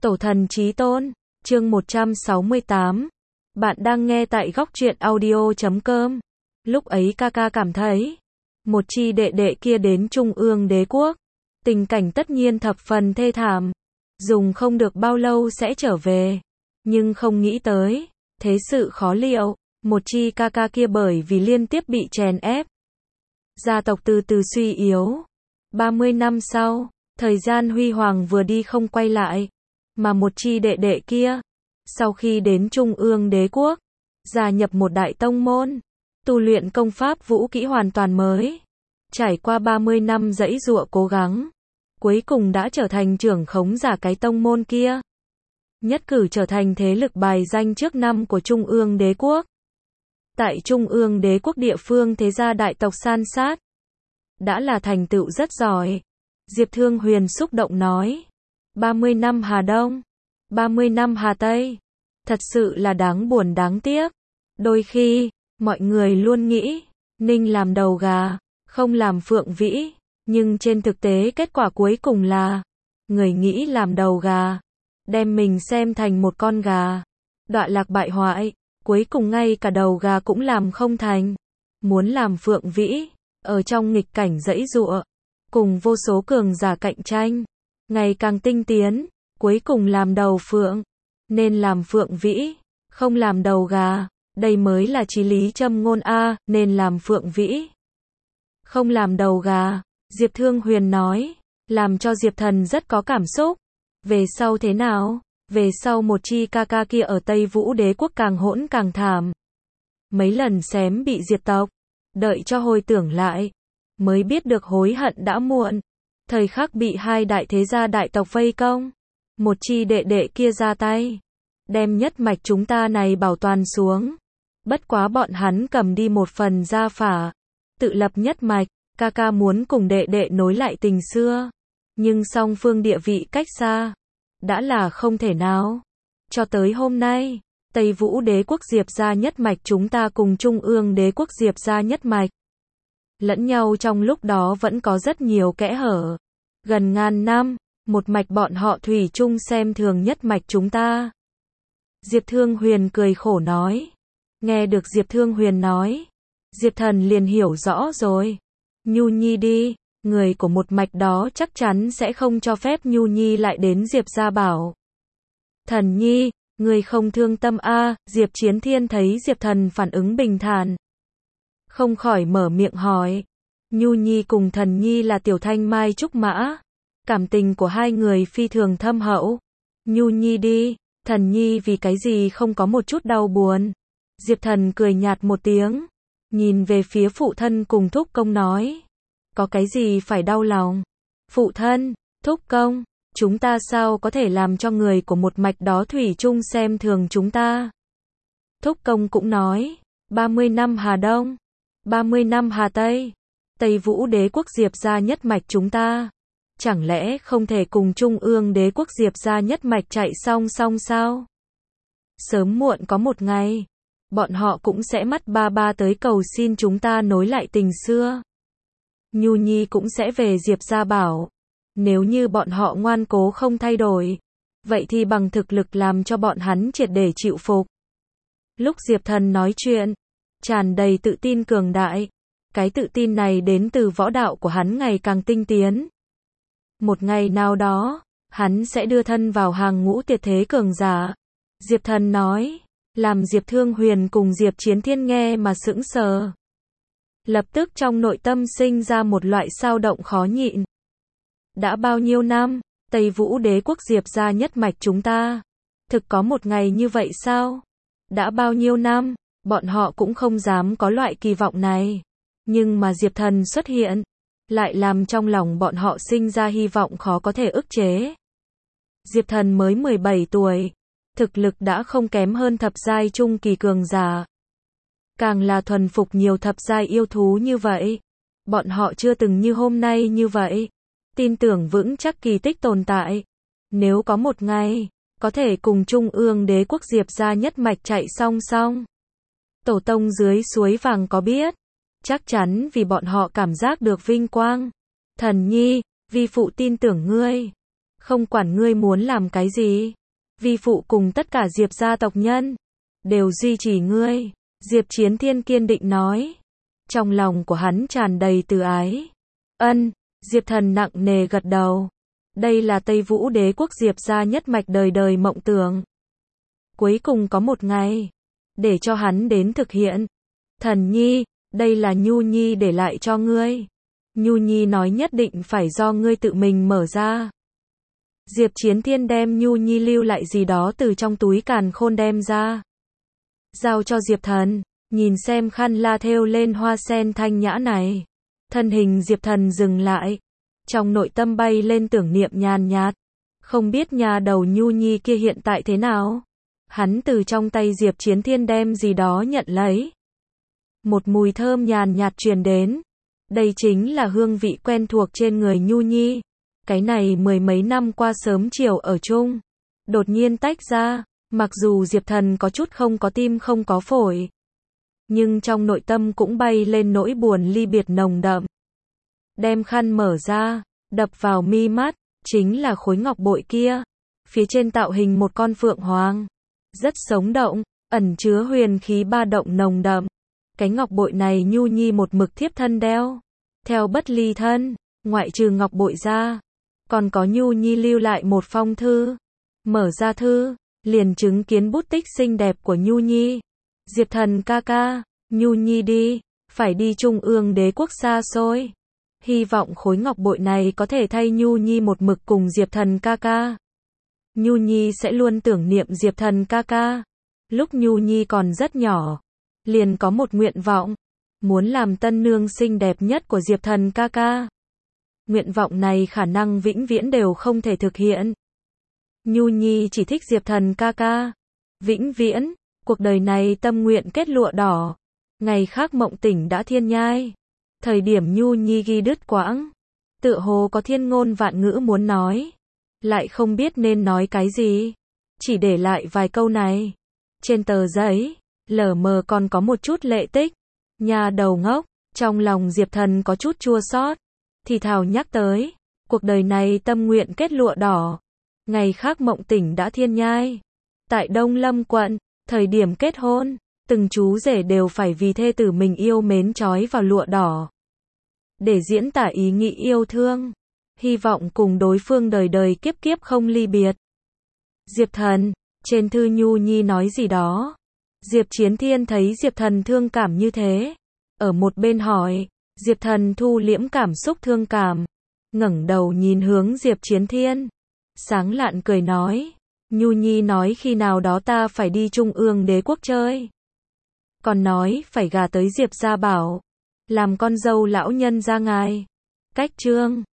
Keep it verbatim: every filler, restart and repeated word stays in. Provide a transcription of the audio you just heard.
Tổ thần chí tôn, chương một trăm sáu mươi tám. Bạn đang nghe tại góc truyện audio chấm com. Lúc ấy ca ca cảm thấy, một chi đệ đệ kia đến Trung ương đế quốc, tình cảnh tất nhiên thập phần thê thảm, dùng không được bao lâu sẽ trở về, nhưng không nghĩ tới, thế sự khó liệu, một chi ca ca kia bởi vì liên tiếp bị chèn ép, gia tộc từ từ suy yếu. ba mươi năm sau, thời gian huy hoàng vừa đi không quay lại, mà một chi đệ đệ kia, sau khi đến Trung ương đế quốc, gia nhập một đại tông môn, tu luyện công pháp vũ kỹ hoàn toàn mới. Trải qua ba mươi năm dãy dụa cố gắng, cuối cùng đã trở thành trưởng khống giả cái tông môn kia. Nhất cử trở thành thế lực bài danh trước năm của Trung ương đế quốc. Tại Trung ương đế quốc địa phương thế gia đại tộc san sát, đã là thành tựu rất giỏi. Diệp Thương Huyền xúc động nói, ba mươi năm Hà Đông, ba mươi năm Hà Tây, thật sự là đáng buồn đáng tiếc. Đôi khi, mọi người luôn nghĩ, Ninh làm đầu gà, không làm phượng vĩ, nhưng trên thực tế kết quả cuối cùng là, người nghĩ làm đầu gà, đem mình xem thành một con gà, đọa lạc bại hoại, cuối cùng ngay cả đầu gà cũng làm không thành. Muốn làm phượng vĩ, ở trong nghịch cảnh dãy dụa, cùng vô số cường giả cạnh tranh, ngày càng tinh tiến, cuối cùng làm đầu phượng, nên làm phượng vĩ, không làm đầu gà, đây mới là chí lý châm ngôn a, nên làm phượng vĩ, không làm đầu gà. Diệp Thương Huyền nói, làm cho Diệp Thần rất có cảm xúc. Về sau thế nào? Về sau một chi ca ca kia ở Tây Vũ đế quốc càng hỗn càng thảm, mấy lần xém bị diệt tộc, đợi cho hồi tưởng lại, mới biết được hối hận đã muộn. Thời khắc bị hai đại thế gia đại tộc vây công, một chi đệ đệ kia ra tay, đem nhất mạch chúng ta này bảo toàn xuống. Bất quá bọn hắn cầm đi một phần gia phả, tự lập nhất mạch. Ca ca muốn cùng đệ đệ nối lại tình xưa, nhưng song phương địa vị cách xa, đã là không thể nào. Cho tới hôm nay, Tây Vũ đế quốc Diệp gia nhất mạch chúng ta cùng Trung ương đế quốc Diệp gia nhất mạch, lẫn nhau trong lúc đó vẫn có rất nhiều kẽ hở. Gần ngàn năm, một mạch bọn họ thủy chung xem thường nhất mạch chúng ta. Diệp Thương Huyền cười khổ nói. Nghe được Diệp Thương Huyền nói, Diệp Thần liền hiểu rõ rồi. Nhu Nhi đi, người của một mạch đó chắc chắn sẽ không cho phép Nhu Nhi lại đến Diệp gia bảo. Thần Nhi, người không thương tâm a? À, Diệp Chiến Thiên thấy Diệp Thần phản ứng bình thản, không khỏi mở miệng hỏi. Nhu Nhi cùng Thần Nhi là tiểu thanh mai trúc mã, cảm tình của hai người phi thường thâm hậu. Nhu Nhi đi, Thần Nhi vì cái gì không có một chút đau buồn? Diệp Thần cười nhạt một tiếng, nhìn về phía phụ thân cùng thúc công nói, có cái gì phải đau lòng? Phụ thân, thúc công, chúng ta sao có thể làm cho người của một mạch đó thủy chung xem thường chúng ta? Thúc công cũng nói, ba mươi năm Hà Đông, ba mươi năm Hà Tây, Tây Vũ đế quốc Diệp gia nhất mạch chúng ta, chẳng lẽ không thể cùng Trung ương đế quốc Diệp gia nhất mạch chạy song song sao? Sớm muộn có một ngày, bọn họ cũng sẽ mắt ba ba tới cầu xin chúng ta nối lại tình xưa. Nhu Nhi cũng sẽ về Diệp gia bảo. Nếu như bọn họ ngoan cố không thay đổi, vậy thì bằng thực lực làm cho bọn hắn triệt để chịu phục. Lúc Diệp Thần nói chuyện, tràn đầy tự tin cường đại. Cái tự tin này đến từ võ đạo của hắn ngày càng tinh tiến. Một ngày nào đó, hắn sẽ đưa thân vào hàng ngũ tuyệt thế cường giả. Diệp Thần nói, làm Diệp Thương Huyền cùng Diệp Chiến Thiên nghe mà sững sờ. Lập tức trong nội tâm sinh ra một loại xao động khó nhịn. Đã bao nhiêu năm, Tây Vũ đế quốc Diệp gia nhất mạch chúng ta, thực có một ngày như vậy sao? Đã bao nhiêu năm, bọn họ cũng không dám có loại kỳ vọng này. Nhưng mà Diệp Thần xuất hiện, lại làm trong lòng bọn họ sinh ra hy vọng khó có thể ức chế. Diệp Thần mới mười bảy tuổi, thực lực đã không kém hơn thập giai trung kỳ cường giả. Càng là thuần phục nhiều thập giai yêu thú như vậy. Bọn họ chưa từng như hôm nay như vậy. Tin tưởng vững chắc kỳ tích tồn tại. Nếu có một ngày, có thể cùng Trung ương đế quốc Diệp gia nhất mạch chạy song song. Tổ tông dưới suối vàng có biết. Chắc chắn vì bọn họ cảm giác được vinh quang. Thần Nhi, vi phụ tin tưởng ngươi. Không quản ngươi muốn làm cái gì. Vi phụ cùng tất cả Diệp gia tộc nhân đều duy trì ngươi. Diệp Chiến Thiên kiên định nói. Trong lòng của hắn tràn đầy từ ái. Ân, Diệp Thần nặng nề gật đầu. Đây là Tây Vũ Đế quốc Diệp gia nhất mạch đời đời mộng tưởng. Cuối cùng có một ngày, để cho hắn đến thực hiện. Thần nhi, đây là Nhu Nhi để lại cho ngươi. Nhu Nhi nói nhất định phải do ngươi tự mình mở ra. Diệp Chiến Thiên đem Nhu Nhi lưu lại gì đó từ trong túi càn khôn đem ra. Giao cho Diệp Thần, nhìn xem khăn la thêu lên hoa sen thanh nhã này. Thân hình Diệp Thần dừng lại. Trong nội tâm bay lên tưởng niệm nhàn nhạt. Không biết nhà đầu Nhu Nhi kia hiện tại thế nào? Hắn từ trong tay Diệp Chiến Thiên đem gì đó nhận lấy. Một mùi thơm nhàn nhạt truyền đến. Đây chính là hương vị quen thuộc trên người Nhu Nhi. Cái này mười mấy năm qua sớm chiều ở chung. Đột nhiên tách ra. Mặc dù Diệp Thần có chút không có tim không có phổi. Nhưng trong nội tâm cũng bay lên nỗi buồn ly biệt nồng đậm. Đem khăn mở ra, đập vào mi mắt, chính là khối ngọc bội kia. Phía trên tạo hình một con phượng hoàng. Rất sống động, ẩn chứa huyền khí ba động nồng đậm. Cái ngọc bội này Nhu Nhi một mực thiếp thân đeo. Theo bất ly thân, ngoại trừ ngọc bội ra. Còn có Nhu Nhi lưu lại một phong thư. Mở ra thư, liền chứng kiến bút tích xinh đẹp của Nhu Nhi. Diệp Thần ca ca, Nhu Nhi đi, phải đi Trung ương đế quốc xa xôi. Hy vọng khối ngọc bội này có thể thay Nhu Nhi một mực cùng Diệp Thần ca ca. Nhu Nhi sẽ luôn tưởng niệm Diệp Thần ca ca. Lúc Nhu Nhi còn rất nhỏ, liền có một nguyện vọng, muốn làm tân nương xinh đẹp nhất của Diệp Thần ca ca. Nguyện vọng này khả năng vĩnh viễn đều không thể thực hiện. Nhu Nhi chỉ thích Diệp Thần ca ca. Vĩnh viễn, cuộc đời này tâm nguyện kết lụa đỏ. Ngày khác mộng tỉnh đã thiên nhai. Thời điểm Nhu Nhi ghi đứt quãng. Tựa hồ có thiên ngôn vạn ngữ muốn nói. Lại không biết nên nói cái gì. Chỉ để lại vài câu này. Trên tờ giấy, lờ mờ còn có một chút lệ tích. Nhà đầu ngốc, trong lòng Diệp Thần có chút chua xót. Thì thào nhắc tới. Cuộc đời này tâm nguyện kết lụa đỏ. Ngày khác mộng tỉnh đã thiên nhai. Tại Đông Lâm quận, thời điểm kết hôn, từng chú rể đều phải vì thê tử mình yêu mến trói vào lụa đỏ. Để diễn tả ý nghĩ yêu thương. Hy vọng cùng đối phương đời đời kiếp kiếp không ly biệt. Diệp Thần, trên thư Nhu Nhi nói gì đó. Diệp Chiến Thiên thấy Diệp Thần thương cảm như thế. Ở một bên hỏi, Diệp Thần thu liễm cảm xúc thương cảm. Ngẩng đầu nhìn hướng Diệp Chiến Thiên. Sáng lạn cười nói. Nhu Nhi nói khi nào đó ta phải đi Trung ương đế quốc chơi. Còn nói phải gả tới Diệp gia bảo. Làm con dâu lão nhân gia ngài. Cách chương